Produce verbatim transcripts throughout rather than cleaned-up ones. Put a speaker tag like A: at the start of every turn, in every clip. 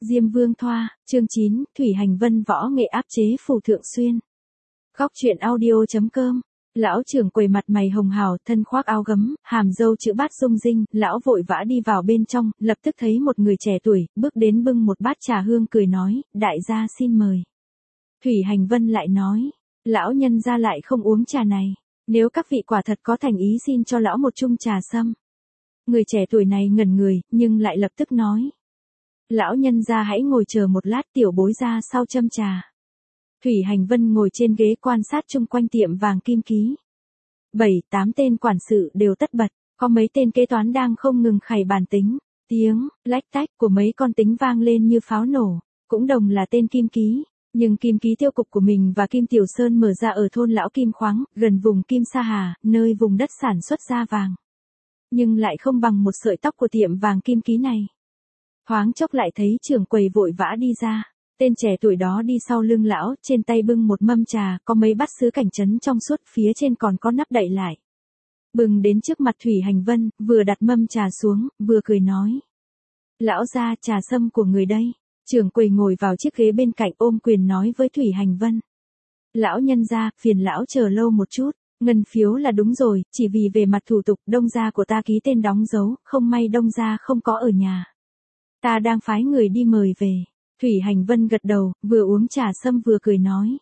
A: Diêm Vương Thoa, chương chín, Thủy Hành Vân võ nghệ áp chế Phù Thượng Xuyên. Góc truyện audio chấm com. Lão trưởng quầy mặt mày hồng hào, thân khoác áo gấm, hàm râu chữ bát rung rinh, lão vội vã đi vào bên trong, lập tức thấy một người trẻ tuổi, bước đến bưng một bát trà hương cười nói, đại gia xin mời. Thủy Hành Vân lại nói, lão nhân gia lại không uống trà này, nếu các vị quả thật có thành ý xin cho lão một chung trà sâm. Người trẻ tuổi này ngẩn người, nhưng lại lập tức nói. Lão nhân gia hãy ngồi chờ một lát, tiểu bối ra sau châm trà. Thủy Hành Vân ngồi trên ghế quan sát chung quanh tiệm vàng kim ký. Bảy, tám tên quản sự đều tất bật, có mấy tên kế toán đang không ngừng khày bàn tính. Tiếng, lách tách của mấy con tính vang lên như pháo nổ, cũng đồng là tên kim ký. Nhưng kim ký tiêu cục của mình và Kim Tiểu Sơn mở ra ở thôn Lão Kim Khoáng, gần vùng Kim Sa Hà, nơi vùng đất sản xuất ra vàng. Nhưng lại không bằng một sợi tóc của tiệm vàng kim ký này. Thoáng chốc lại thấy trưởng quầy vội vã đi ra, tên trẻ tuổi đó đi sau lưng lão, trên tay bưng một mâm trà, có mấy bát sứ cảnh trấn trong suốt, phía trên còn có nắp đậy lại. Bừng đến trước mặt Thủy Hành Vân, vừa đặt mâm trà xuống, vừa cười nói. Lão gia, trà sâm của người đây. Trưởng quầy ngồi vào chiếc ghế bên cạnh ôm quyền nói với Thủy Hành Vân. Lão nhân gia, phiền lão chờ lâu một chút, ngân phiếu là đúng rồi, chỉ vì về mặt thủ tục đông gia của ta ký tên đóng dấu, không may đông gia không có ở nhà. Ta đang phái người đi mời về. Thủy Hành Vân gật đầu, vừa uống trà sâm vừa cười nói.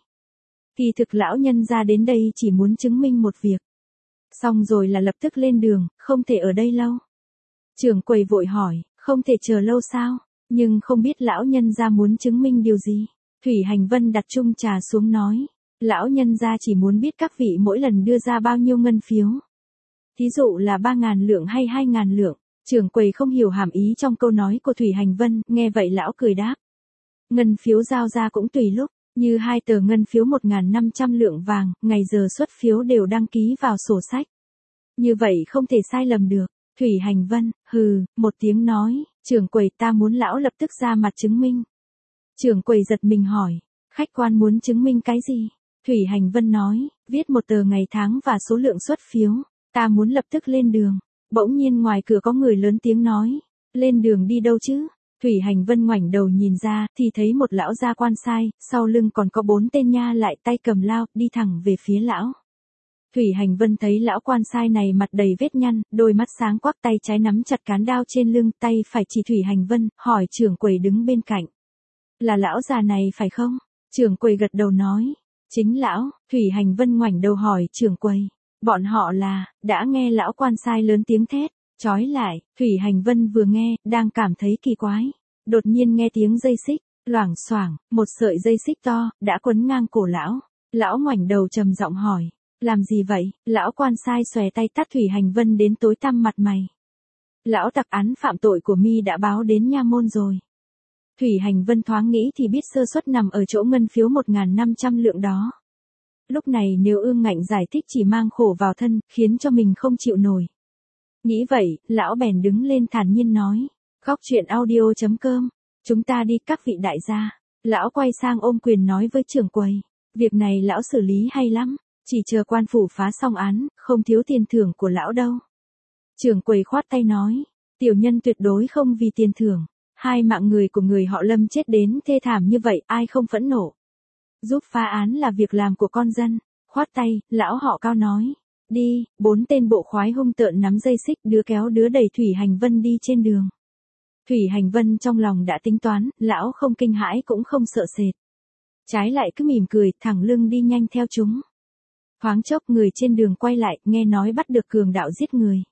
A: Kỳ thực lão nhân gia đến đây chỉ muốn chứng minh một việc. Xong rồi là lập tức lên đường, không thể ở đây lâu. Trưởng quầy vội hỏi, không thể chờ lâu sao? Nhưng không biết lão nhân gia muốn chứng minh điều gì. Thủy Hành Vân đặt chung trà xuống nói. Lão nhân gia chỉ muốn biết các vị mỗi lần đưa ra bao nhiêu ngân phiếu. Thí dụ là ba ngàn lượng hay hai ngàn lượng. Trưởng quầy không hiểu hàm ý trong câu nói của Thủy Hành Vân, nghe vậy lão cười đáp. Ngân phiếu giao ra cũng tùy lúc, như hai tờ ngân phiếu một nghìn năm trăm lượng vàng, ngày giờ xuất phiếu đều đăng ký vào sổ sách. Như vậy không thể sai lầm được. Thủy Hành Vân, hừ, một tiếng nói, trưởng quầy ta muốn lão lập tức ra mặt chứng minh. Trưởng quầy giật mình hỏi, khách quan muốn chứng minh cái gì? Thủy Hành Vân nói, viết một tờ ngày tháng và số lượng xuất phiếu, ta muốn lập tức lên đường. Bỗng nhiên ngoài cửa có người lớn tiếng nói, lên đường đi đâu chứ? Thủy Hành Vân ngoảnh đầu nhìn ra, thì thấy một lão gia quan sai, sau lưng còn có bốn tên nha lại tay cầm lao, đi thẳng về phía lão. Thủy Hành Vân thấy lão quan sai này mặt đầy vết nhăn, đôi mắt sáng quắc, tay trái nắm chặt cán đao trên lưng, tay phải chỉ Thủy Hành Vân, hỏi trưởng quầy đứng bên cạnh. Là lão già này phải không? Trưởng quầy gật đầu nói, chính lão. Thủy Hành Vân ngoảnh đầu hỏi trưởng quầy. Bọn họ là, đã nghe lão quan sai lớn tiếng thét, chói lại. Thủy Hành Vân vừa nghe, đang cảm thấy kỳ quái. Đột nhiên nghe tiếng dây xích, loảng xoảng, một sợi dây xích to, đã quấn ngang cổ lão. Lão ngoảnh đầu trầm giọng hỏi, làm gì vậy? Lão quan sai xòe tay tát Thủy Hành Vân đến tối tăm mặt mày. Lão tặc án phạm tội của mi đã báo đến nha môn rồi. Thủy Hành Vân thoáng nghĩ thì biết sơ suất nằm ở chỗ ngân phiếu một nghìn năm trăm lượng đó. Lúc này nếu ương ngạnh giải thích chỉ mang khổ vào thân, khiến cho mình không chịu nổi. Nghĩ vậy, lão bèn đứng lên thản nhiên nói. Góc truyện audio chấm com. Chúng ta đi các vị đại gia. Lão quay sang ôm quyền nói với trưởng quầy. Việc này lão xử lý hay lắm. Chỉ chờ quan phủ phá xong án, không thiếu tiền thưởng của lão đâu. Trưởng quầy khoát tay nói. Tiểu nhân tuyệt đối không vì tiền thưởng. Hai mạng người của người họ Lâm chết đến thê thảm như vậy, ai không phẫn nộ. Giúp phá án là việc làm của con dân. Khoát tay, lão họ Cao nói. Đi, bốn tên bộ khoái hung tợn nắm dây xích, đứa kéo đứa đẩy Thủy Hành Vân đi trên đường. Thủy Hành Vân trong lòng đã tính toán, lão không kinh hãi cũng không sợ sệt. Trái lại cứ mỉm cười, thẳng lưng đi nhanh theo chúng. Thoáng chốc người trên đường quay lại, nghe nói bắt được cường đạo giết người.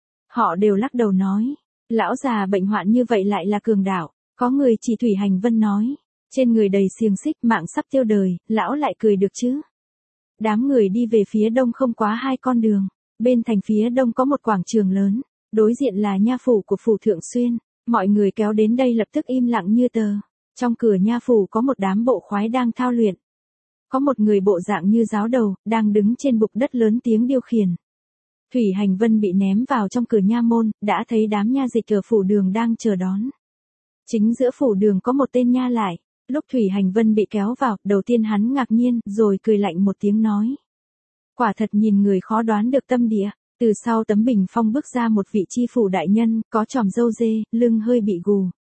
A: Họ đều lắc đầu nói, lão già bệnh hoạn như vậy lại là cường đạo. Có người chỉ Thủy Hành Vân nói, trên người đầy xiềng xích, mạng sắp tiêu đời, lão lại cười được chứ. Đám người đi về phía đông không quá hai con đường. Bên thành phía đông có một quảng trường lớn, đối diện là nha phủ của Phù Thượng Xuyên. Mọi người kéo đến đây lập tức im lặng như tờ. Trong cửa nha phủ có một đám bộ khoái đang thao luyện. Có một người bộ dạng như giáo đầu, đang đứng trên bục đất lớn tiếng điều khiển. Thủy Hành Vân bị ném vào trong cửa nha môn, đã thấy đám nha dịch ở phủ đường đang chờ đón. Chính giữa phủ đường có một tên nha lại. Lúc Thủy Hành Vân bị kéo vào, đầu tiên hắn ngạc nhiên, rồi cười lạnh một tiếng nói. Quả thật nhìn người khó đoán được tâm địa. Từ sau tấm bình phong bước ra một vị chi phủ đại nhân, có tròm râu dê, lưng hơi bị gù.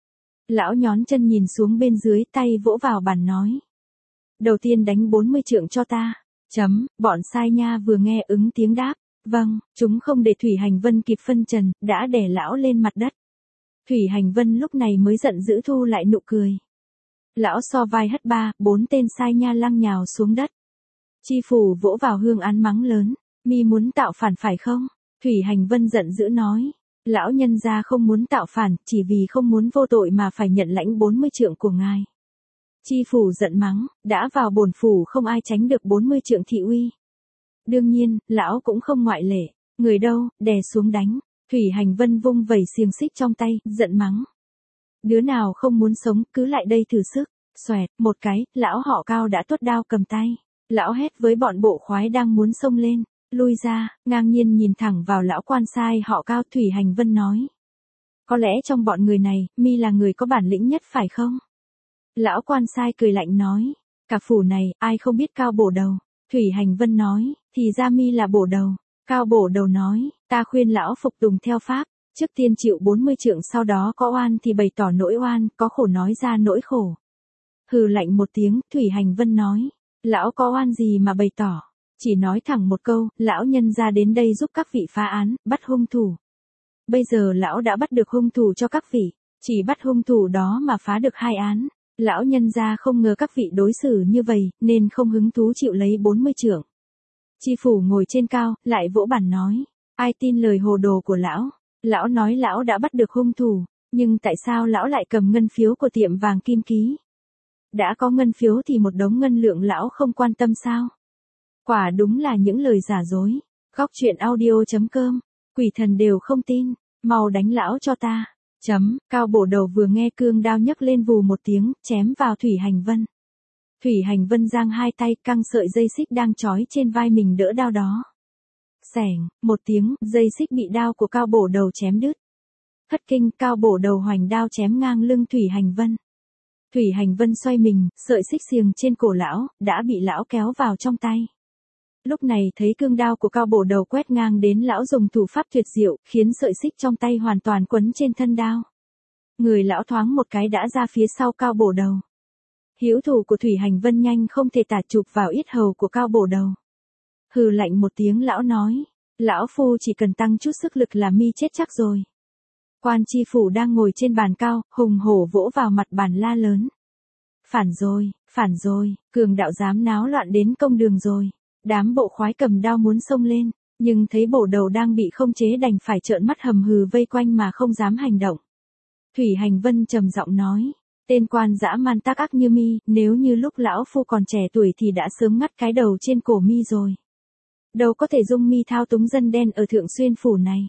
A: Lão nhón chân nhìn xuống bên dưới, tay vỗ vào bàn nói. Đầu tiên đánh bốn mươi trượng cho ta. Chấm, bọn sai nha vừa nghe ứng tiếng đáp. Vâng, chúng không để Thủy Hành Vân kịp phân trần, đã đè lão lên mặt đất. Thủy Hành Vân lúc này mới giận dữ thu lại nụ cười. Lão so vai hất ba, bốn tên sai nha lăng nhào xuống đất. Chi phủ vỗ vào hương án mắng lớn. Mi muốn tạo phản phải không? Thủy Hành Vân giận dữ nói. Lão nhân gia không muốn tạo phản, chỉ vì không muốn vô tội mà phải nhận lãnh bốn mươi trượng của ngài. Chi phủ giận mắng, đã vào bổn phủ không ai tránh được bốn mươi trượng thị uy. Đương nhiên, lão cũng không ngoại lệ. Người đâu, đè xuống đánh. Thủy Hành Vân vung vẩy xiềng xích trong tay, giận mắng. Đứa nào không muốn sống, cứ lại đây thử sức. Xoẹt, một cái, lão họ Cao đã tuốt đao cầm tay. Lão hét với bọn bộ khoái đang muốn xông lên. Lui ra, ngang nhiên nhìn thẳng vào lão quan sai họ Cao. Thủy Hành Vân nói. Có lẽ trong bọn người này, mi là người có bản lĩnh nhất phải không? Lão quan sai cười lạnh nói. Cả phủ này, ai không biết Cao bổ đầu? Thủy Hành Vân nói, thì ra mi là bổ đầu. Cao bổ đầu nói, ta khuyên lão phục tùng theo pháp. Trước tiên chịu bốn mươi trượng, sau đó có oan thì bày tỏ nỗi oan, có khổ nói ra nỗi khổ. Hừ lạnh một tiếng, Thủy Hành Vân nói. Lão có oan gì mà bày tỏ? Chỉ nói thẳng một câu, lão nhân ra đến đây giúp các vị phá án, bắt hung thủ. Bây giờ lão đã bắt được hung thủ cho các vị, chỉ bắt hung thủ đó mà phá được hai án. Lão nhân ra không ngờ các vị đối xử như vậy, nên không hứng thú chịu lấy bốn mươi trượng. Chi phủ ngồi trên cao, lại vỗ bàn nói. Ai tin lời hồ đồ của lão? Lão nói lão đã bắt được hung thủ, nhưng tại sao lão lại cầm ngân phiếu của tiệm vàng Kim Ký? Đã có ngân phiếu thì một đống ngân lượng lão không quan tâm sao? Quả đúng là những lời giả dối. Góc truyện audio chấm com. Quỷ thần đều không tin. Mau đánh lão cho ta. Chấm, Cao bổ đầu vừa nghe cương đao nhấc lên vù một tiếng, chém vào Thủy Hành Vân. Thủy Hành Vân giang hai tay căng sợi dây xích đang trói trên vai mình đỡ đao đó. Xẻng, một tiếng, dây xích bị đao của Cao bổ đầu chém đứt. Thất kinh, Cao bổ đầu hoành đao chém ngang lưng Thủy Hành Vân. Thủy Hành Vân xoay mình, sợi xích xiềng trên cổ lão, đã bị lão kéo vào trong tay. Lúc này thấy cương đao của Cao bổ đầu quét ngang đến, lão dùng thủ pháp tuyệt diệu, khiến sợi xích trong tay hoàn toàn quấn trên thân đao. Người lão thoáng một cái đã ra phía sau Cao bổ đầu. Hữu thủ của Thủy Hành Vân nhanh không thể tả chụp vào yết hầu của Cao bổ đầu. Hừ lạnh một tiếng lão nói. Lão phu chỉ cần tăng chút sức lực là mi chết chắc rồi. Quan chi phủ đang ngồi trên bàn cao, hùng hổ vỗ vào mặt bàn la lớn. Phản rồi, phản rồi, cường đạo dám náo loạn đến công đường rồi. Đám bộ khoái cầm đao muốn xông lên, nhưng thấy bổ đầu đang bị không chế đành phải trợn mắt hầm hừ vây quanh mà không dám hành động. Thủy Hành Vân trầm giọng nói, tên quan dã man tác ác như mi, nếu như lúc lão phu còn trẻ tuổi thì đã sớm ngắt cái đầu trên cổ mi rồi. Đâu có thể dung mi thao túng dân đen ở Thượng Xuyên phủ này.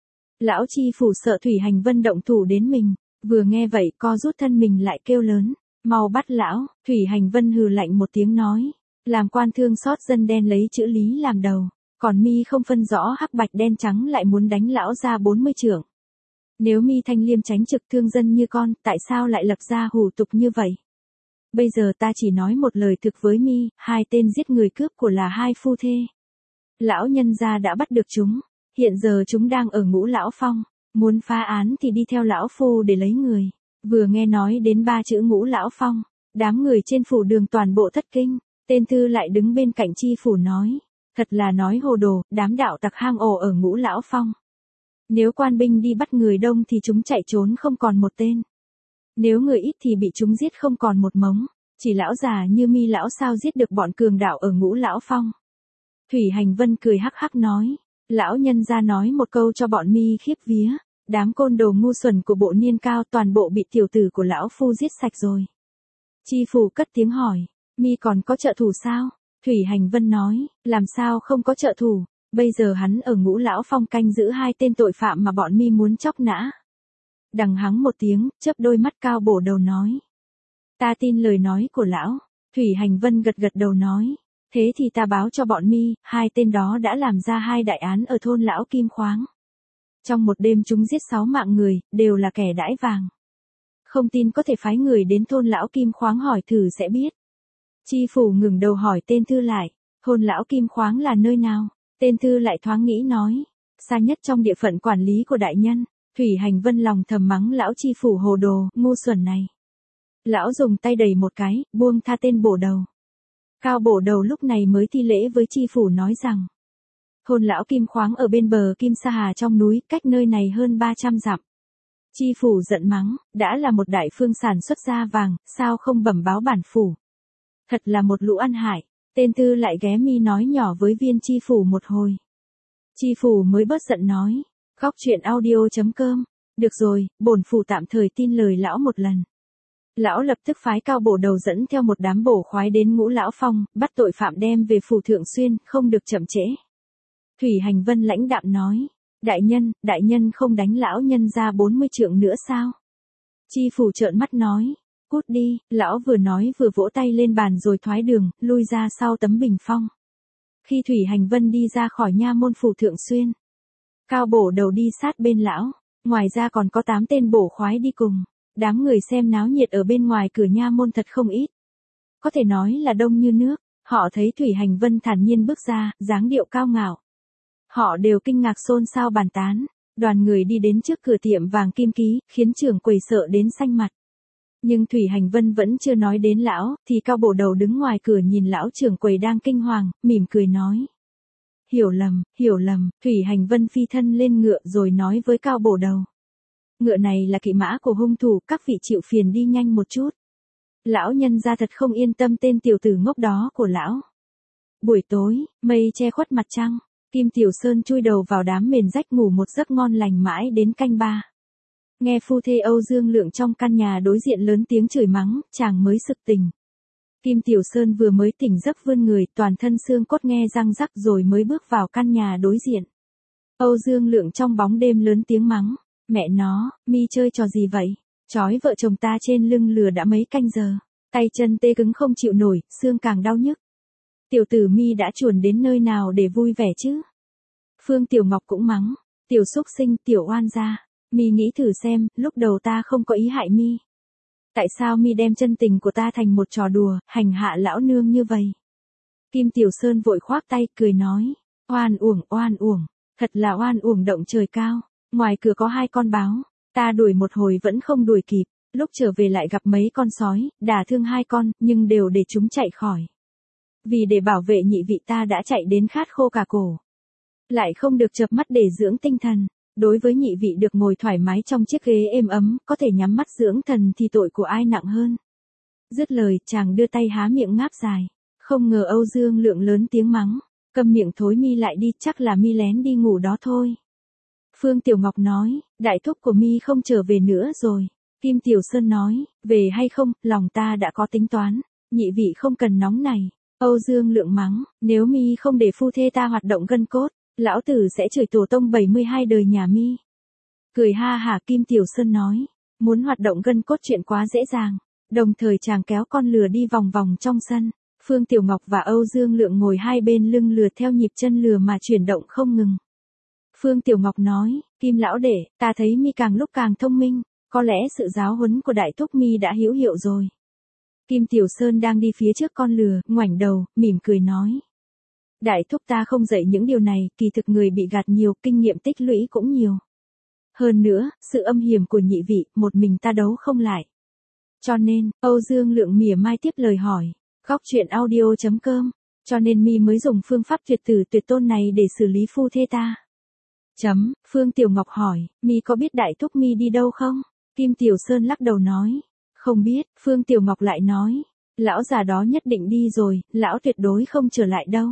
A: Lão chi phủ sợ Thủy Hành Vân động thủ đến mình, vừa nghe vậy co rút thân mình lại kêu lớn, mau bắt lão. Thủy Hành Vân hừ lạnh một tiếng nói. Làm quan thương xót dân đen lấy chữ lý làm đầu, còn mi không phân rõ hắc bạch đen trắng lại muốn đánh lão ra bốn mươi trượng. Nếu mi thanh liêm tránh trực thương dân như con, tại sao lại lập ra hủ tục như vậy? Bây giờ ta chỉ nói một lời thực với mi, hai tên giết người cướp của là hai phu thê. Lão nhân gia đã bắt được chúng, hiện giờ chúng đang ở Ngũ Lão Phong, muốn phá án thì đi theo lão phu để lấy người. Vừa nghe nói đến ba chữ Ngũ Lão Phong, đám người trên phủ đường toàn bộ thất kinh. Tên thư lại đứng bên cạnh chi phủ nói, thật là nói hồ đồ, đám đạo tặc hang ổ ở Ngũ Lão Phong. Nếu quan binh đi bắt người đông thì chúng chạy trốn không còn một tên. Nếu người ít thì bị chúng giết không còn một mống, chỉ lão già như mi lão sao giết được bọn cường đạo ở Ngũ Lão Phong. Thủy Hành Vân cười hắc hắc nói, lão nhân ra nói một câu cho bọn mi khiếp vía, đám côn đồ ngu xuẩn của bộ Niên Cao toàn bộ bị tiểu tử của lão phu giết sạch rồi. Chi phủ cất tiếng hỏi. Mi còn có trợ thủ sao? Thủy Hành Vân nói, làm sao không có trợ thủ, bây giờ hắn ở Ngũ Lão Phong canh giữ hai tên tội phạm mà bọn mi muốn chóc nã. Đằng hắng một tiếng, chớp đôi mắt Cao bổ đầu nói. Ta tin lời nói của lão. Thủy Hành Vân gật gật đầu nói, thế thì ta báo cho bọn mi, hai tên đó đã làm ra hai đại án ở thôn Lão Kim Khoáng. Trong một đêm chúng giết sáu mạng người, đều là kẻ đãi vàng. Không tin có thể phái người đến thôn Lão Kim Khoáng hỏi thử sẽ biết. Chi phủ ngừng đầu hỏi tên thư lại, thôn Lão Kim Khoáng là nơi nào? Tên thư lại thoáng nghĩ nói, xa nhất trong địa phận quản lý của đại nhân. Thủy Hành Vân lòng thầm mắng lão chi phủ hồ đồ, ngu xuẩn này. Lão dùng tay đẩy một cái, buông tha tên bổ đầu. Cao bổ đầu lúc này mới thi lễ với chi phủ nói rằng. Thôn lão Kim Khoáng ở bên bờ Kim Sa Hà trong núi, cách nơi này hơn ba trăm dặm. Chi phủ giận mắng, đã là một đại phương sản xuất ra vàng, sao không bẩm báo bản phủ. Thật là một lũ ăn hại, tên tư lại ghé mi nói nhỏ với viên chi phủ một hồi. Chi phủ mới bớt giận nói, góc chuyện audio chấm com, được rồi, bổn phủ tạm thời tin lời lão một lần. Lão lập tức phái Cao bổ đầu dẫn theo một đám bổ khoái đến Ngũ Lão Phong, bắt tội phạm đem về phủ Thượng Xuyên, không được chậm trễ. Thủy Hành Vân lãnh đạm nói, đại nhân, đại nhân không đánh lão nhân ra bốn mươi trượng nữa sao? Chi phủ trợn mắt nói, cút đi, lão vừa nói vừa vỗ tay lên bàn rồi thoái đường, lui ra sau tấm bình phong. Khi Thủy Hành Vân đi ra khỏi nha môn phủ Thượng Xuyên, Cao bổ đầu đi sát bên lão, ngoài ra còn có tám tên bổ khoái đi cùng. Đám người xem náo nhiệt ở bên ngoài cửa nha môn thật không ít. Có thể nói là đông như nước, họ thấy Thủy Hành Vân thản nhiên bước ra, dáng điệu cao ngạo. Họ đều kinh ngạc xôn xao bàn tán, đoàn người đi đến trước cửa tiệm vàng kim ký, khiến trưởng quầy sợ đến xanh mặt. Nhưng Thủy Hành Vân vẫn chưa nói đến lão, thì Cao bổ đầu đứng ngoài cửa nhìn lão trưởng quầy đang kinh hoàng, mỉm cười nói. Hiểu lầm, hiểu lầm, Thủy Hành Vân phi thân lên ngựa rồi nói với Cao bổ đầu. Ngựa này là kỵ mã của hung thủ, các vị chịu phiền đi nhanh một chút. Lão nhân ra thật không yên tâm tên tiểu tử ngốc đó của lão. Buổi tối, mây che khuất mặt trăng, Kim Tiểu Sơn chui đầu vào đám mền rách ngủ một giấc ngon lành mãi đến canh ba. Nghe phu thê Âu Dương Lượng trong căn nhà đối diện lớn tiếng chửi mắng, chàng mới sực tỉnh. Kim Tiểu Sơn vừa mới tỉnh giấc vươn người, toàn thân xương cốt nghe răng rắc rồi mới bước vào căn nhà đối diện. Âu Dương Lượng trong bóng đêm lớn tiếng mắng. Mẹ nó, mi chơi trò gì vậy? Chói vợ chồng ta trên lưng lừa đã mấy canh giờ. Tay chân tê cứng không chịu nổi, xương càng đau nhức. Tiểu tử mi đã chuồn đến nơi nào để vui vẻ chứ? Phương Tiểu Ngọc cũng mắng. Tiểu xúc sinh, tiểu oan gia. Mi nghĩ thử xem, lúc đầu ta không có ý hại mi. Tại sao mi đem chân tình của ta thành một trò đùa, hành hạ lão nương như vậy? Kim Tiểu Sơn vội khoác tay, cười nói. Oan uổng, oan uổng. Thật là oan uổng động trời cao. Ngoài cửa có hai con báo, ta đuổi một hồi vẫn không đuổi kịp, lúc trở về lại gặp mấy con sói, đả thương hai con, nhưng đều để chúng chạy khỏi. Vì để bảo vệ nhị vị ta đã chạy đến khát khô cả cổ. Lại không được chợp mắt để dưỡng tinh thần, đối với nhị vị được ngồi thoải mái trong chiếc ghế êm ấm, có thể nhắm mắt dưỡng thần thì tội của ai nặng hơn. Dứt lời, chàng đưa tay há miệng ngáp dài, không ngờ Âu Dương Lượng lớn tiếng mắng, câm miệng thối mi lại đi, chắc là mi lén đi ngủ đó thôi. Phương Tiểu Ngọc nói, đại thúc của mi không trở về nữa rồi. Kim Tiểu Sơn nói, về hay không, lòng ta đã có tính toán, nhị vị không cần nóng này. Âu Dương Lượng mắng, nếu mi không để phu thê ta hoạt động gân cốt, lão tử sẽ chửi tổ tông bảy mươi hai đời nhà mi. Cười ha hả Kim Tiểu Sơn nói, muốn hoạt động gân cốt chuyện quá dễ dàng. Đồng thời chàng kéo con lừa đi vòng vòng trong sân. Phương Tiểu Ngọc và Âu Dương Lượng ngồi hai bên lưng lừa theo nhịp chân lừa mà chuyển động không ngừng. Phương Tiểu Ngọc nói, Kim lão đệ, ta thấy mi càng lúc càng thông minh, có lẽ sự giáo huấn của đại thúc mi đã hữu hiệu rồi. Kim Tiểu Sơn đang đi phía trước con lừa, ngoảnh đầu, mỉm cười nói. Đại thúc ta không dạy những điều này, kỳ thực người bị gạt nhiều, kinh nghiệm tích lũy cũng nhiều. Hơn nữa, sự âm hiểm của nhị vị, một mình ta đấu không lại. Cho nên, Âu Dương Lượng mỉa mai tiếp lời hỏi, góc chuyện audio chấm com, cho nên mi mới dùng phương pháp tuyệt tử tuyệt tôn này để xử lý phu thê ta. Chấm, Phương Tiểu Ngọc hỏi, mi có biết đại thúc mi đi đâu không? Kim Tiểu Sơn lắc đầu nói, không biết. Phương Tiểu Ngọc lại nói, lão già đó nhất định đi rồi, lão tuyệt đối không trở lại đâu.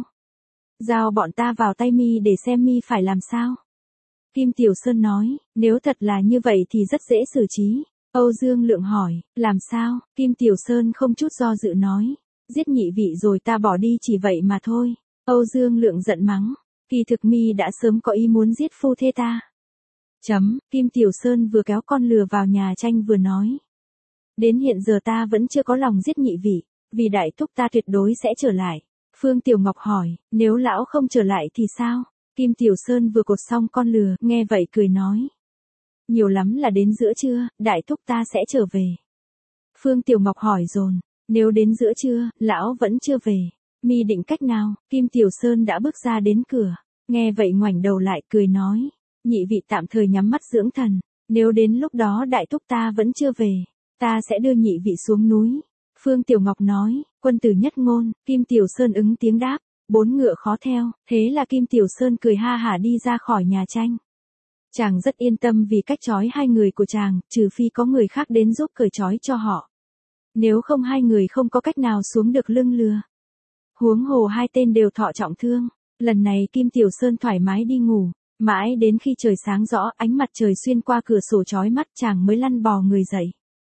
A: Giao bọn ta vào tay mi để xem mi phải làm sao. Kim Tiểu Sơn nói, nếu thật là như vậy thì rất dễ xử trí. Âu Dương Lượng hỏi, làm sao? Kim Tiểu Sơn không chút do dự nói, giết nhị vị rồi ta bỏ đi chỉ vậy mà thôi. Âu Dương Lượng giận mắng, kỳ thực mi đã sớm có ý muốn giết phu thê ta. Chấm, Kim Tiểu Sơn vừa kéo con lừa vào nhà tranh vừa nói. Đến hiện giờ ta vẫn chưa có lòng giết nhị vị, vì đại thúc ta tuyệt đối sẽ trở lại. Phương Tiểu Ngọc hỏi, nếu lão không trở lại thì sao? Kim Tiểu Sơn vừa cột xong con lừa, nghe vậy cười nói. Nhiều lắm là đến giữa trưa, đại thúc ta sẽ trở về. Phương Tiểu Ngọc hỏi dồn, nếu đến giữa trưa, lão vẫn chưa về, mi định cách nào? Kim Tiểu Sơn đã bước ra đến cửa, nghe vậy ngoảnh đầu lại cười nói. Nhị vị tạm thời nhắm mắt dưỡng thần, Nếu đến lúc đó đại thúc ta vẫn chưa về, ta sẽ đưa nhị vị xuống núi. Phương Tiểu Ngọc nói, quân tử nhất ngôn, Kim Tiểu Sơn ứng tiếng đáp, bốn ngựa khó theo, thế là Kim Tiểu Sơn cười ha hả đi ra khỏi nhà tranh. Chàng rất yên tâm vì cách trói hai người của chàng, trừ phi có người khác đến giúp cởi trói cho họ. Nếu không hai người không có cách nào xuống được lưng lừa. Huống hồ hai tên đều thọ trọng thương, lần này Kim Tiểu Sơn thoải mái đi ngủ, mãi đến khi trời sáng rõ ánh mặt trời xuyên qua cửa sổ chói mắt chàng mới lăn bò người dậy.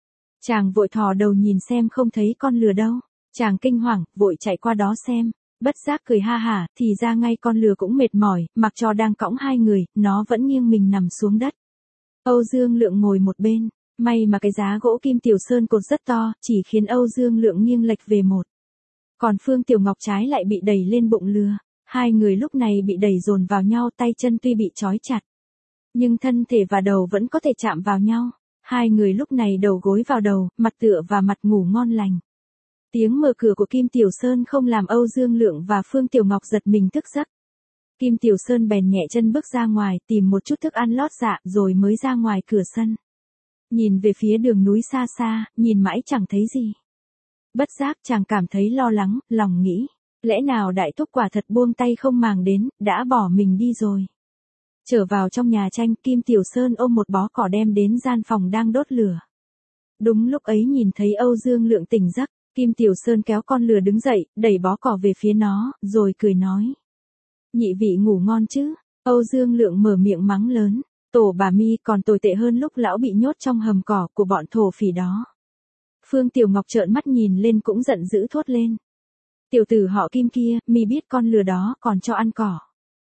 A: Chàng vội thò đầu nhìn xem không thấy con lừa đâu, chàng kinh hoàng, vội chạy qua đó xem, bất giác cười ha hả, thì ra ngay con lừa cũng mệt mỏi, mặc cho đang cõng hai người, nó vẫn nghiêng mình nằm xuống đất. Âu Dương Lượng ngồi một bên, may mà cái giá gỗ Kim Tiểu Sơn cột rất to, chỉ khiến Âu Dương Lượng nghiêng lệch về một. Còn Phương Tiểu Ngọc trái lại bị đẩy lên bụng lừa, hai người lúc này bị đẩy dồn vào nhau, tay chân tuy bị trói chặt, nhưng thân thể và đầu vẫn có thể chạm vào nhau. Hai người lúc này đầu gối vào đầu, mặt tựa và mặt ngủ ngon lành. Tiếng mở cửa của Kim Tiểu Sơn không làm Âu Dương Lượng và Phương Tiểu Ngọc giật mình thức giấc. Kim Tiểu Sơn bèn nhẹ chân bước ra ngoài tìm một chút thức ăn lót dạ rồi mới ra ngoài cửa sân. Nhìn về phía đường núi xa xa, nhìn mãi chẳng thấy gì. Bất giác chàng cảm thấy lo lắng, lòng nghĩ, lẽ nào đại thúc quả thật buông tay không màng đến, đã bỏ mình đi rồi. Trở vào trong nhà tranh, Kim Tiểu Sơn ôm một bó cỏ đem đến gian phòng đang đốt lửa. Đúng lúc ấy nhìn thấy Âu Dương Lượng tỉnh giấc, Kim Tiểu Sơn kéo con lừa đứng dậy, đẩy bó cỏ về phía nó, rồi cười nói. Nhị vị ngủ ngon chứ? Âu Dương Lượng mở miệng mắng lớn, tổ bà mi còn tồi tệ hơn lúc lão bị nhốt trong hầm cỏ của bọn thổ phỉ đó. Phương Tiểu Ngọc trợn mắt nhìn lên cũng giận dữ thốt lên. Tiểu tử họ Kim kia, mi biết con lừa đó còn cho ăn cỏ.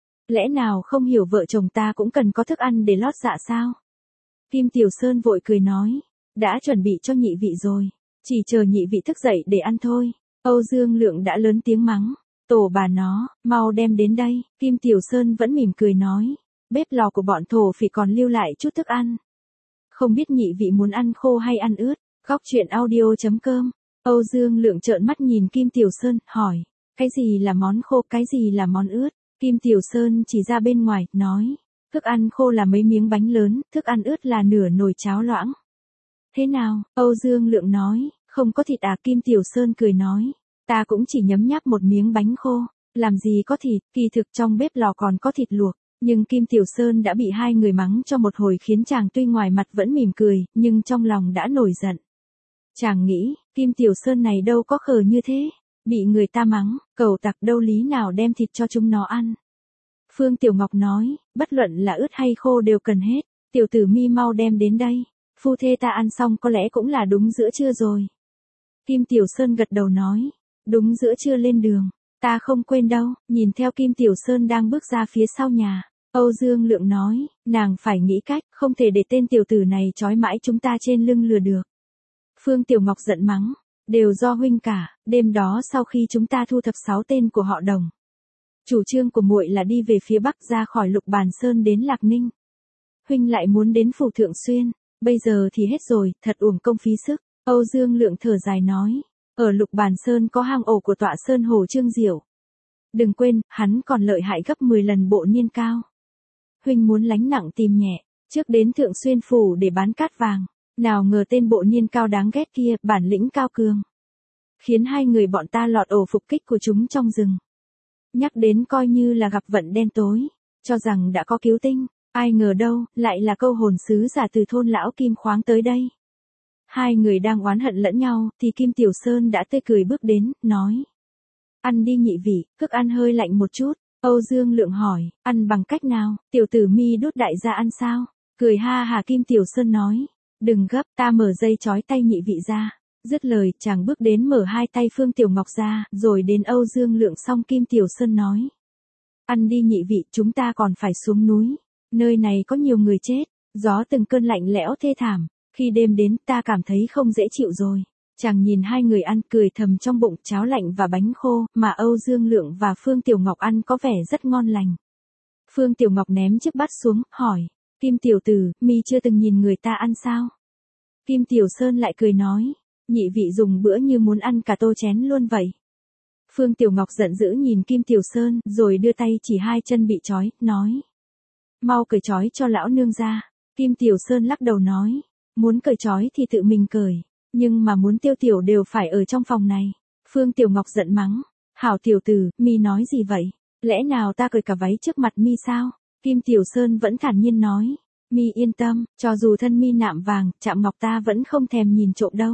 A: Lẽ nào không hiểu vợ chồng ta cũng cần có thức ăn để lót dạ sao? Kim Tiểu Sơn vội cười nói, đã chuẩn bị cho nhị vị rồi, chỉ chờ nhị vị thức dậy để ăn thôi. Âu Dương Lượng đã lớn tiếng mắng, tổ bà nó, mau đem đến đây. Kim Tiểu Sơn vẫn mỉm cười nói, bếp lò của bọn thổ phỉ còn lưu lại chút thức ăn. Không biết nhị vị muốn ăn khô hay ăn ướt? Góc truyện audio chấm com. Âu Dương Lượng trợn mắt nhìn Kim Tiểu Sơn, hỏi, cái gì là món khô, cái gì là món ướt? Kim Tiểu Sơn chỉ ra bên ngoài, nói, thức ăn khô là mấy miếng bánh lớn, thức ăn ướt là nửa nồi cháo loãng. Thế nào? Âu Dương Lượng nói, không có thịt à? Kim Tiểu Sơn cười nói, ta cũng chỉ nhấm nháp một miếng bánh khô, làm gì có thịt, kỳ thực trong bếp lò còn có thịt luộc. Nhưng Kim Tiểu Sơn đã bị hai người mắng cho một hồi khiến chàng tuy ngoài mặt vẫn mỉm cười, nhưng trong lòng đã nổi giận. Chàng nghĩ, Kim Tiểu Sơn này đâu có khờ như thế, bị người ta mắng, cẩu tặc đâu lý nào đem thịt cho chúng nó ăn. Phương Tiểu Ngọc nói, bất luận là ướt hay khô đều cần hết, tiểu tử mi mau đem đến đây, phu thê ta ăn xong có lẽ cũng là đúng giữa trưa rồi. Kim Tiểu Sơn gật đầu nói, đúng giữa trưa lên đường, ta không quên đâu. Nhìn theo Kim Tiểu Sơn đang bước ra phía sau nhà, Âu Dương Lượng nói, nàng phải nghĩ cách, không thể để tên tiểu tử này trói mãi chúng ta trên lưng lừa được. Phương Tiểu Ngọc giận mắng, đều do huynh cả, đêm đó sau khi chúng ta thu thập sáu tên của họ Đồng, chủ trương của muội là đi về phía bắc ra khỏi Lục Bàn Sơn đến Lạc Ninh. Huynh lại muốn đến phủ Thượng Xuyên, bây giờ thì hết rồi, thật uổng công phí sức. Âu Dương Lượng thở dài nói, ở Lục Bàn Sơn có hang ổ của tọa sơn Hồ Trương Diệu. Đừng quên, hắn còn lợi hại gấp mười lần Bộ Niên Cao. Huynh muốn lánh nặng tìm nhẹ, trước đến Thượng Xuyên phủ để bán cát vàng. Nào ngờ tên Bộ Niên Cao đáng ghét kia, bản lĩnh cao cường, khiến hai người bọn ta lọt ổ phục kích của chúng trong rừng. Nhắc đến coi như là gặp vận đen tối, cho rằng đã có cứu tinh, ai ngờ đâu, lại là câu hồn sứ giả từ thôn lão Kim Khoáng tới đây. Hai người đang oán hận lẫn nhau, thì Kim Tiểu Sơn đã tươi cười bước đến, nói. Ăn đi nhị vị, thức ăn hơi lạnh một chút. Âu Dương Lượng hỏi, ăn bằng cách nào? Tiểu tử mi đốt đại gia ăn sao? Cười ha hà Kim Tiểu Sơn nói. Đừng gấp, ta mở dây trói tay nhị vị ra. Dứt lời, chàng bước đến mở hai tay Phương Tiểu Ngọc ra, rồi đến Âu Dương Lượng xong Kim Tiểu Sơn nói. Ăn đi nhị vị, chúng ta còn phải xuống núi. Nơi này có nhiều người chết, gió từng cơn lạnh lẽo thê thảm. Khi đêm đến, ta cảm thấy không dễ chịu rồi. Chàng nhìn hai người ăn cười thầm trong bụng cháo lạnh và bánh khô, mà Âu Dương Lượng và Phương Tiểu Ngọc ăn có vẻ rất ngon lành. Phương Tiểu Ngọc ném chiếc bát xuống, hỏi. Kim tiểu tử, mi chưa từng nhìn người ta ăn sao? Kim Tiểu Sơn lại cười nói. Nhị vị dùng bữa như muốn ăn cả tô chén luôn vậy. Phương Tiểu Ngọc giận dữ nhìn Kim Tiểu Sơn, rồi đưa tay chỉ hai chân bị trói, nói. Mau cởi trói cho lão nương ra. Kim Tiểu Sơn lắc đầu nói, muốn cởi trói thì tự mình cởi, nhưng mà muốn Tiêu Tiểu đều phải ở trong phòng này. Phương Tiểu Ngọc giận mắng, hảo tiểu tử, mi nói gì vậy? Lẽ nào ta cởi cả váy trước mặt mi sao? Kim Tiểu Sơn vẫn thản nhiên nói, mi yên tâm, cho dù thân mi nạm vàng, chạm ngọc ta vẫn không thèm nhìn trộm đâu.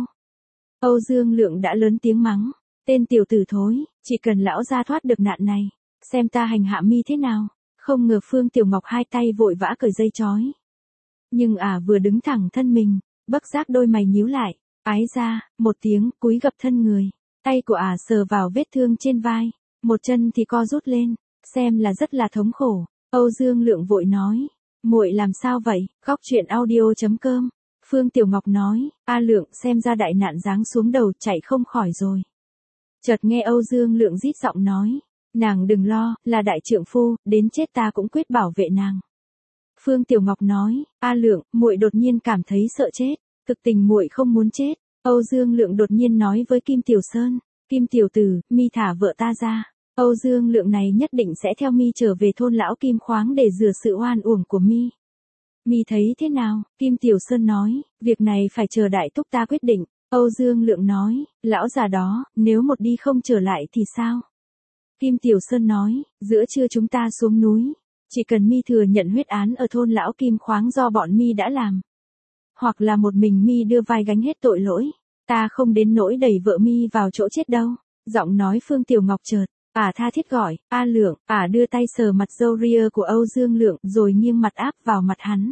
A: Âu Dương Lượng đã lớn tiếng mắng, tên tiểu tử thối, chỉ cần lão gia thoát được nạn này, xem ta hành hạ mi thế nào. Không ngờ Phương Tiểu Ngọc hai tay vội vã cởi dây trói. Nhưng ả à vừa đứng thẳng thân mình, bất giác đôi mày nhíu lại, ái ra, một tiếng, cúi gập thân người. Tay của ả à sờ vào vết thương trên vai, một chân thì co rút lên, xem là rất là thống khổ. Âu Dương Lượng vội nói, muội làm sao vậy? Góc truyện audio chấm com. Phương Tiểu Ngọc nói, A Lượng xem ra đại nạn giáng xuống đầu chạy không khỏi rồi. Chợt nghe Âu Dương Lượng rít giọng nói, nàng đừng lo, là đại trượng phu, đến chết ta cũng quyết bảo vệ nàng. Phương Tiểu Ngọc nói, A Lượng, muội đột nhiên cảm thấy sợ chết, thực tình muội không muốn chết. Âu Dương Lượng đột nhiên nói với Kim Tiểu Sơn, Kim Tiểu Tử, mi thả vợ ta ra. Âu Dương Lượng này nhất định sẽ theo mi trở về thôn lão Kim Khoáng để rửa sự oan uổng của mi. Mi thấy thế nào? Kim Tiểu Sơn nói, việc này phải chờ đại thúc ta quyết định. Âu Dương Lượng nói, lão già đó, nếu một đi không trở lại thì sao? Kim Tiểu Sơn nói, giữa trưa chúng ta xuống núi, chỉ cần mi thừa nhận huyết án ở thôn lão Kim Khoáng do bọn mi đã làm, hoặc là một mình mi đưa vai gánh hết tội lỗi, ta không đến nỗi đẩy vợ mi vào chỗ chết đâu. Giọng nói Phương Tiểu Ngọc chợt, ả tha thiết gọi, A Lượng, ả đưa tay sờ mặt râu ria của Âu Dương Lượng rồi nghiêng mặt áp vào mặt hắn.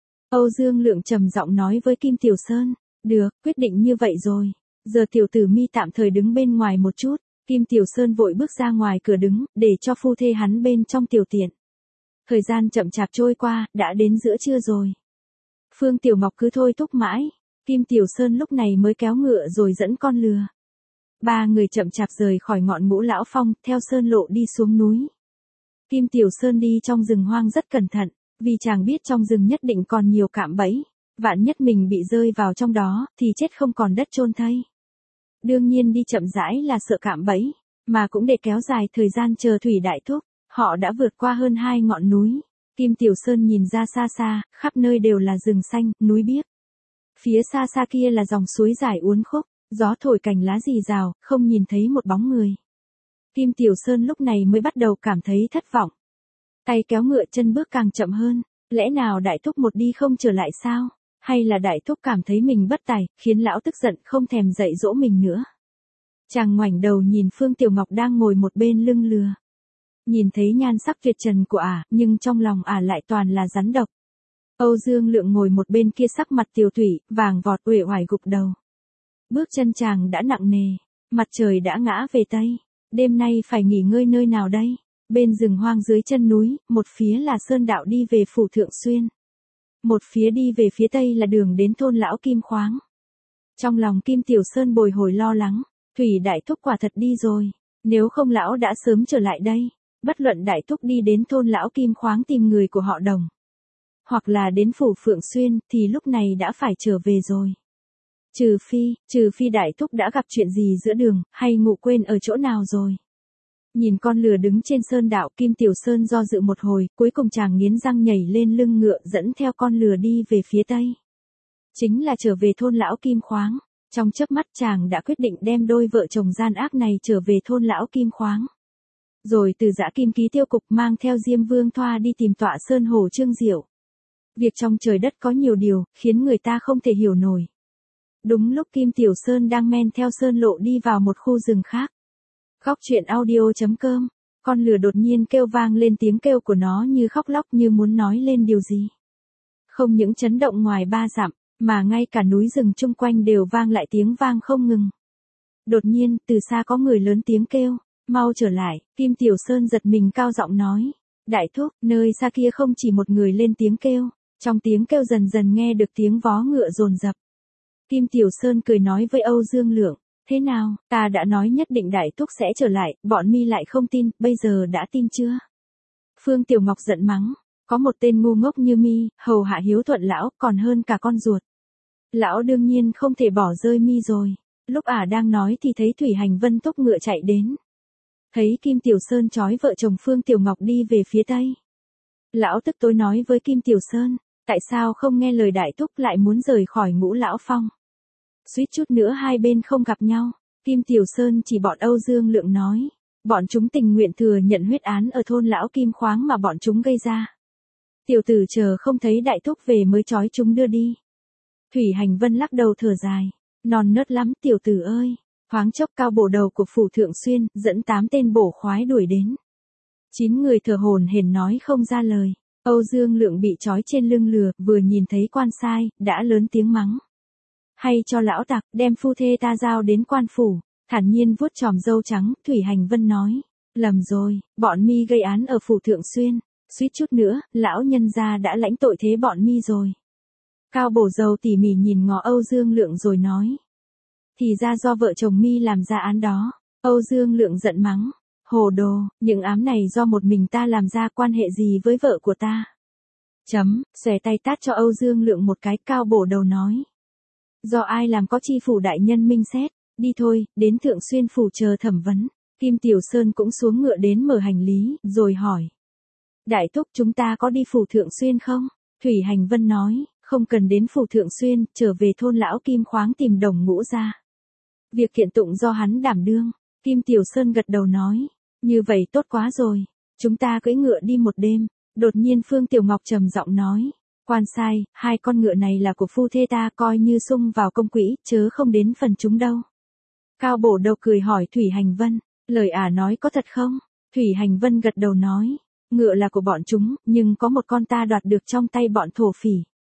A: Âu Dương Lượng trầm giọng nói với Kim Tiểu Sơn, được, quyết định như vậy rồi, giờ tiểu tử mi tạm thời đứng bên ngoài một chút. Kim Tiểu Sơn vội bước ra ngoài cửa đứng, để cho phu thê hắn bên trong tiểu tiện. Thời gian chậm chạp trôi qua, đã đến giữa trưa rồi. Phương Tiểu Ngọc cứ thôi thúc mãi, Kim Tiểu Sơn lúc này mới kéo ngựa rồi dẫn con lừa. Ba người chậm chạp rời khỏi ngọn Ngũ Lão Phong, theo sơn lộ đi xuống núi. Kim Tiểu Sơn đi trong rừng hoang rất cẩn thận, vì chàng biết trong rừng nhất định còn nhiều cạm bẫy, vạn nhất mình bị rơi vào trong đó, thì chết không còn đất chôn thây. Đương nhiên đi chậm rãi là sợ cạm bẫy, mà cũng để kéo dài thời gian chờ Thủy Đại Thúc. Họ đã vượt qua hơn hai ngọn núi. Kim Tiểu Sơn nhìn ra xa xa, khắp nơi đều là rừng xanh, núi biếc. Phía xa xa kia là dòng suối dài uốn khúc, gió thổi cành lá rì rào, không nhìn thấy một bóng người. Kim Tiểu Sơn lúc này mới bắt đầu cảm thấy thất vọng. Tay kéo ngựa chân bước càng chậm hơn, lẽ nào Đại Thúc một đi không trở lại sao? Hay là Đại Thúc cảm thấy mình bất tài, khiến lão tức giận không thèm dạy dỗ mình nữa. Chàng ngoảnh đầu nhìn Phương Tiểu Ngọc đang ngồi một bên lưng lừa. Nhìn thấy nhan sắc tuyệt trần của ả, nhưng trong lòng ả lại toàn là rắn độc. Âu Dương Lượng ngồi một bên kia sắc mặt tiều tụy, vàng vọt uể oải gục đầu. Bước chân chàng đã nặng nề, mặt trời đã ngã về tây. Đêm nay phải nghỉ ngơi nơi nào đây? Bên rừng hoang dưới chân núi, một phía là sơn đạo đi về phủ Thượng Xuyên. Một phía đi về phía tây là đường đến thôn lão Kim Khoáng. Trong lòng Kim Tiểu Sơn bồi hồi lo lắng, Thủy Đại Thúc quả thật đi rồi, nếu không lão đã sớm trở lại đây. Bất luận Đại Thúc đi đến thôn lão Kim Khoáng tìm người của họ Đồng, hoặc là đến phủ Phượng Xuyên, thì lúc này đã phải trở về rồi. Trừ phi, trừ phi Đại Thúc đã gặp chuyện gì giữa đường, hay ngủ quên ở chỗ nào rồi. Nhìn con lừa đứng trên sơn đạo, Kim Tiểu Sơn do dự một hồi, cuối cùng chàng nghiến răng nhảy lên lưng ngựa dẫn theo con lừa đi về phía tây. Chính là trở về thôn lão Kim Khoáng. Trong chớp mắt chàng đã quyết định đem đôi vợ chồng gian ác này trở về thôn lão Kim Khoáng. Rồi từ Dã Kim Ký tiêu cục mang theo Diêm Vương Thoa đi tìm tọa sơn hồ Trương Diệu. Việc trong trời đất có nhiều điều, khiến người ta không thể hiểu nổi. Đúng lúc Kim Tiểu Sơn đang men theo sơn lộ đi vào một khu rừng khác. Góc truyện audio chấm com, con lừa đột nhiên kêu vang lên, tiếng kêu của nó như khóc lóc, như muốn nói lên điều gì. Không những chấn động ngoài ba dặm, mà ngay cả núi rừng chung quanh đều vang lại tiếng vang không ngừng. Đột nhiên, từ xa có người lớn tiếng kêu, mau trở lại. Kim Tiểu Sơn giật mình cao giọng nói, Đại Thúc, nơi xa kia không chỉ một người lên tiếng kêu, trong tiếng kêu dần dần nghe được tiếng vó ngựa dồn dập. Kim Tiểu Sơn cười nói với Âu Dương Lượng, thế nào, ta đã nói nhất định Đại Thúc sẽ trở lại, bọn mi lại không tin, bây giờ đã tin chưa? Phương Tiểu Ngọc giận mắng, có một tên ngu ngốc như mi, hầu hạ hiếu thuận lão, còn hơn cả con ruột. Lão đương nhiên không thể bỏ rơi mi rồi. Lúc ả đang nói thì thấy Thủy Hành Vân thúc ngựa chạy đến. Thấy Kim Tiểu Sơn trói vợ chồng Phương Tiểu Ngọc đi về phía tây. Lão tức tối nói với Kim Tiểu Sơn, Tại sao không nghe lời đại thúc lại muốn rời khỏi Ngũ Lão Phong? Suýt chút nữa hai bên không gặp nhau, Kim Tiểu Sơn chỉ bọn Âu Dương Lượng nói. Bọn chúng tình nguyện thừa nhận huyết án ở thôn Lão Kim Khoáng mà bọn chúng gây ra. Tiểu tử chờ không thấy đại thúc về mới trói chúng đưa đi. Thủy Hành Vân lắc đầu thở dài. Non nớt lắm tiểu tử ơi. Thoáng chốc cao bổ đầu của phủ Thượng Xuyên, dẫn tám tên bổ khoái đuổi đến. Chín người thở hổn hển nói không ra lời. Âu Dương Lượng bị trói trên lưng lừa, vừa nhìn thấy quan sai, đã lớn tiếng mắng. Hay cho lão tặc, đem phu thê ta giao đến quan phủ. Thản nhiên vuốt chòm râu trắng, Thủy Hành Vân nói. Lầm rồi, bọn mi gây án ở phủ Thượng Xuyên. Suýt chút nữa, lão nhân gia đã lãnh tội thế bọn mi rồi. Cao bổ dầu tỉ mỉ nhìn ngó Âu Dương Lượng rồi nói. Thì ra do vợ chồng mi làm ra án đó. Âu Dương Lượng giận mắng. Hồ đồ, những ám này do một mình ta làm ra, quan hệ gì với vợ của ta? Chấm, xòe tay tát cho Âu Dương Lượng một cái. Cao bổ đầu nói. Do ai làm có chi phủ đại nhân minh xét. Đi thôi, đến Thượng Xuyên phủ chờ thẩm vấn. Kim Tiểu Sơn cũng xuống ngựa đến mở hành lý, rồi hỏi. Đại thúc chúng ta có đi phủ Thượng Xuyên không? Thủy Hành Vân nói, không cần đến phủ Thượng Xuyên, trở về thôn Lão Kim Khoáng tìm Đồng Ngũ ra. Việc kiện tụng do hắn đảm đương. Kim Tiểu Sơn gật đầu nói, như vậy tốt quá rồi. Chúng ta cưỡi ngựa đi một đêm. Đột nhiên Phương Tiểu Ngọc trầm giọng nói, quan sai, hai con ngựa này là của phu thê ta, coi như sung vào công quỹ, chớ không đến phần chúng đâu. Cao bổ đầu cười hỏi Thủy Hành Vân, lời ả nói có thật không? Thủy Hành Vân gật đầu nói, ngựa là của bọn chúng, nhưng có một con ta đoạt được trong tay bọn thổ phỉ.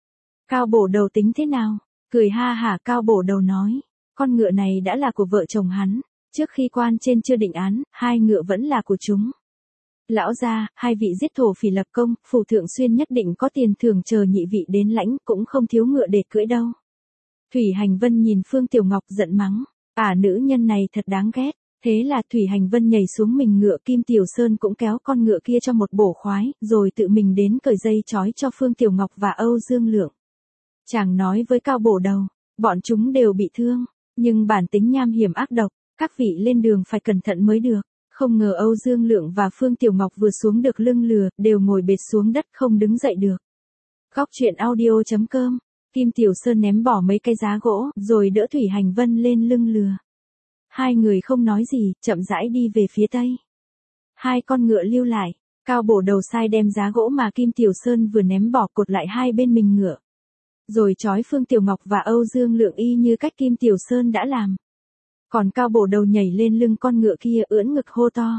A: Cao bổ đầu tính thế nào? Cười ha hả. Cao bổ đầu nói, con ngựa này đã là của vợ chồng hắn, trước khi quan trên chưa định án, hai ngựa vẫn là của chúng. Lão gia, hai vị giết thổ phỉ lập công, phủ Thượng Xuyên nhất định có tiền thưởng chờ nhị vị đến lãnh, cũng không thiếu ngựa để cưỡi đâu. Thủy Hành Vân nhìn Phương Tiểu Ngọc giận mắng, ả nữ nhân này thật đáng ghét. Thế là Thủy Hành Vân nhảy xuống mình ngựa. Kim Tiểu Sơn cũng kéo con ngựa kia cho một bổ khoái, rồi tự mình đến cởi dây trói cho Phương Tiểu Ngọc và Âu Dương Lượng. Chàng nói với Cao bổ đầu, bọn chúng đều bị thương, nhưng bản tính nham hiểm ác độc, các vị lên đường phải cẩn thận mới được. Không ngờ Âu Dương Lượng và Phương Tiểu Ngọc vừa xuống được lưng lừa, đều ngồi bệt xuống đất không đứng dậy được. Góc truyện audio chấm com. Kim Tiểu Sơn ném bỏ mấy cái giá gỗ, rồi đỡ Thủy Hành Vân lên lưng lừa. Hai người không nói gì, chậm rãi đi về phía tây. Hai con ngựa lưu lại, Cao bổ đầu sai đem giá gỗ mà Kim Tiểu Sơn vừa ném bỏ cột lại hai bên mình ngựa. Rồi trói Phương Tiểu Ngọc và Âu Dương Lượng y như cách Kim Tiểu Sơn đã làm. Còn Cao bổ đầu nhảy lên lưng con ngựa kia ưỡn ngực hô to.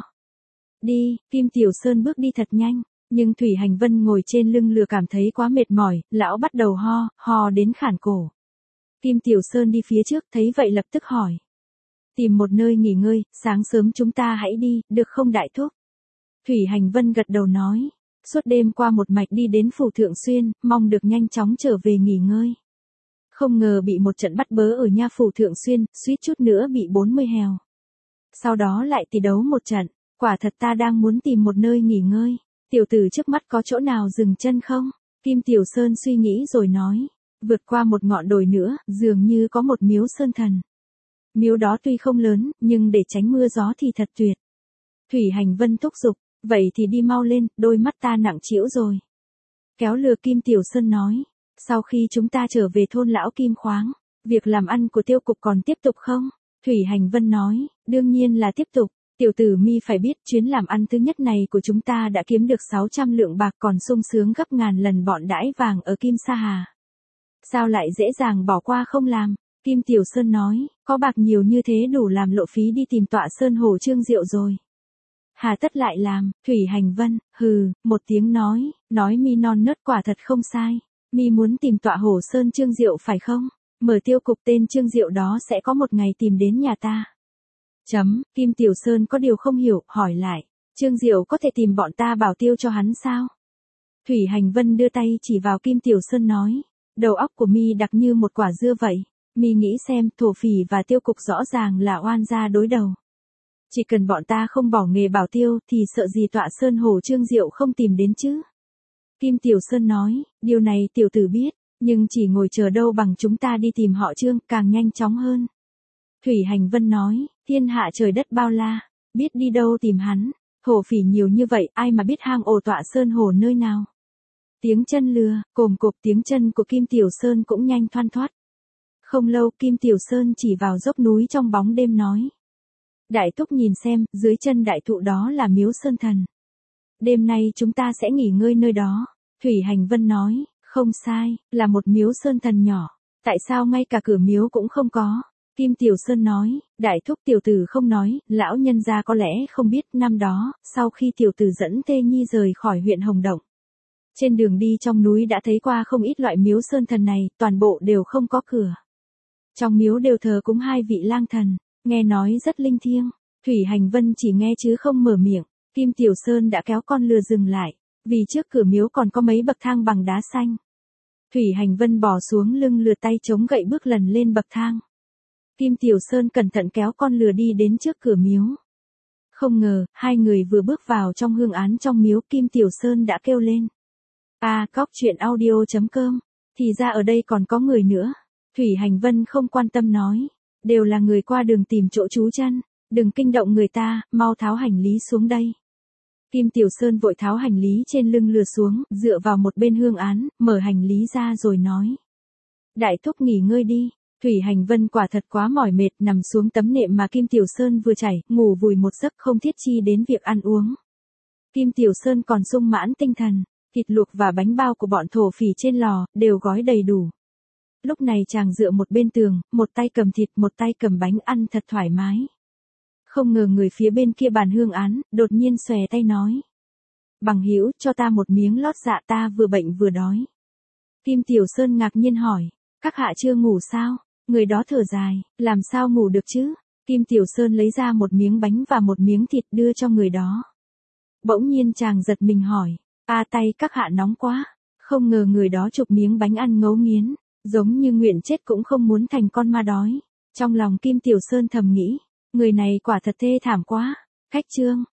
A: Đi, Kim Tiểu Sơn bước đi thật nhanh, nhưng Thủy Hành Vân ngồi trên lưng lừa cảm thấy quá mệt mỏi, lão bắt đầu ho, ho đến khản cổ. Kim Tiểu Sơn đi phía trước thấy vậy lập tức hỏi. Tìm một nơi nghỉ ngơi, sáng sớm chúng ta hãy đi, được không đại thúc? Thủy Hành Vân gật đầu nói. Suốt đêm qua một mạch đi đến phủ Thượng Xuyên, mong được nhanh chóng trở về nghỉ ngơi. Không ngờ bị một trận bắt bớ ở nha phủ Thượng Xuyên, suýt chút nữa bị bốn mươi hèo. Sau đó lại tỷ đấu một trận, quả thật ta đang muốn tìm một nơi nghỉ ngơi. Tiểu tử trước mắt có chỗ nào dừng chân không? Kim Tiểu Sơn suy nghĩ rồi nói. Vượt qua một ngọn đồi nữa, dường như có một miếu sơn thần. Miếu đó tuy không lớn, nhưng để tránh mưa gió thì thật tuyệt. Thủy Hành Vân thúc giục, vậy thì đi mau lên, đôi mắt ta nặng trĩu rồi. Kéo lừa Kim Tiểu Sơn nói, sau khi chúng ta trở về thôn Lão Kim Khoáng, việc làm ăn của tiêu cục còn tiếp tục không? Thủy Hành Vân nói, đương nhiên là tiếp tục. Tiểu tử mi phải biết chuyến làm ăn thứ nhất này của chúng ta đã kiếm được sáu trăm lượng bạc, còn sung sướng gấp ngàn lần bọn đãi vàng ở Kim Sa Hà. Sao lại dễ dàng bỏ qua không làm? Kim Tiểu Sơn nói, có bạc nhiều như thế đủ làm lộ phí đi tìm tọa sơn hồ Trương Diệu rồi. Hà tất lại làm? Thủy Hành Vân, hừ, một tiếng nói, nói mi non nớt quả thật không sai. Mi muốn tìm tọa hồ sơn Trương Diệu phải không? Mở tiêu cục tên Trương Diệu đó sẽ có một ngày tìm đến nhà ta. Chấm, Kim Tiểu Sơn có điều không hiểu, hỏi lại, Trương Diệu có thể tìm bọn ta bảo tiêu cho hắn sao? Thủy Hành Vân đưa tay chỉ vào Kim Tiểu Sơn nói, đầu óc của mi đặc như một quả dưa vậy. Mi nghĩ xem, thổ phỉ và tiêu cục rõ ràng là oan gia đối đầu. Chỉ cần bọn ta không bỏ nghề bảo tiêu thì sợ gì tọa sơn hồ Trương Diệu không tìm đến chứ? Kim Tiểu Sơn nói, điều này tiểu tử biết, nhưng chỉ ngồi chờ đâu bằng chúng ta đi tìm họ Trương, càng nhanh chóng hơn. Thủy Hành Vân nói, thiên hạ trời đất bao la, biết đi đâu tìm hắn, thổ phỉ nhiều như vậy, ai mà biết hang ổ tọa sơn hồ nơi nào. Tiếng chân lừa, cồm cộp tiếng chân của Kim Tiểu Sơn cũng nhanh thoăn thoắt. Không lâu Kim Tiểu Sơn chỉ vào dốc núi trong bóng đêm nói. Đại thúc nhìn xem, dưới chân đại thụ đó là miếu sơn thần. Đêm nay chúng ta sẽ nghỉ ngơi nơi đó. Thủy Hành Vân nói, không sai, là một miếu sơn thần nhỏ. Tại sao ngay cả cửa miếu cũng không có? Kim Tiểu Sơn nói, đại thúc tiểu tử không nói, lão nhân gia có lẽ không biết năm đó, sau khi tiểu tử dẫn Tê Nhi rời khỏi huyện Hồng Động. Trên đường đi trong núi đã thấy qua không ít loại miếu sơn thần này, toàn bộ đều không có cửa. Trong miếu đều thờ cúng hai vị lang thần, nghe nói rất linh thiêng. Thủy Hành Vân chỉ nghe chứ không mở miệng. Kim Tiểu Sơn đã kéo con lừa dừng lại, vì trước cửa miếu còn có mấy bậc thang bằng đá xanh. Thủy Hành Vân bò xuống lưng lừa tay chống gậy bước lần lên bậc thang. Kim Tiểu Sơn cẩn thận kéo con lừa đi đến trước cửa miếu. Không ngờ, hai người vừa bước vào trong hương án trong miếu Kim Tiểu Sơn đã kêu lên. À, cóc chuyện audio chấm com, thì ra ở đây còn có người nữa. Thủy Hành Vân không quan tâm nói, đều là người qua đường tìm chỗ trú chân, đừng kinh động người ta, mau tháo hành lý xuống đây. Kim Tiểu Sơn vội tháo hành lý trên lưng lừa xuống, dựa vào một bên hương án, mở hành lý ra rồi nói. Đại thúc nghỉ ngơi đi. Thủy Hành Vân quả thật quá mỏi mệt, nằm xuống tấm nệm mà Kim Tiểu Sơn vừa trải, ngủ vùi một giấc không thiết chi đến việc ăn uống. Kim Tiểu Sơn còn sung mãn tinh thần, thịt luộc và bánh bao của bọn thổ phỉ trên lò, đều gói đầy đủ. Lúc này chàng dựa một bên tường, một tay cầm thịt, một tay cầm bánh ăn thật thoải mái. Không ngờ người phía bên kia bàn hương án, đột nhiên xòe tay nói. Bằng hữu, cho ta một miếng lót dạ, ta vừa bệnh vừa đói. Kim Tiểu Sơn ngạc nhiên hỏi, các hạ chưa ngủ sao? Người đó thở dài, làm sao ngủ được chứ? Kim Tiểu Sơn lấy ra một miếng bánh và một miếng thịt đưa cho người đó. Bỗng nhiên chàng giật mình hỏi, a tay các hạ nóng quá. Không ngờ người đó chụp miếng bánh ăn ngấu nghiến, giống như nguyện chết cũng không muốn thành con ma đói. Trong lòng Kim Tiểu Sơn thầm nghĩ, người này quả thật thê thảm quá. Khách trương,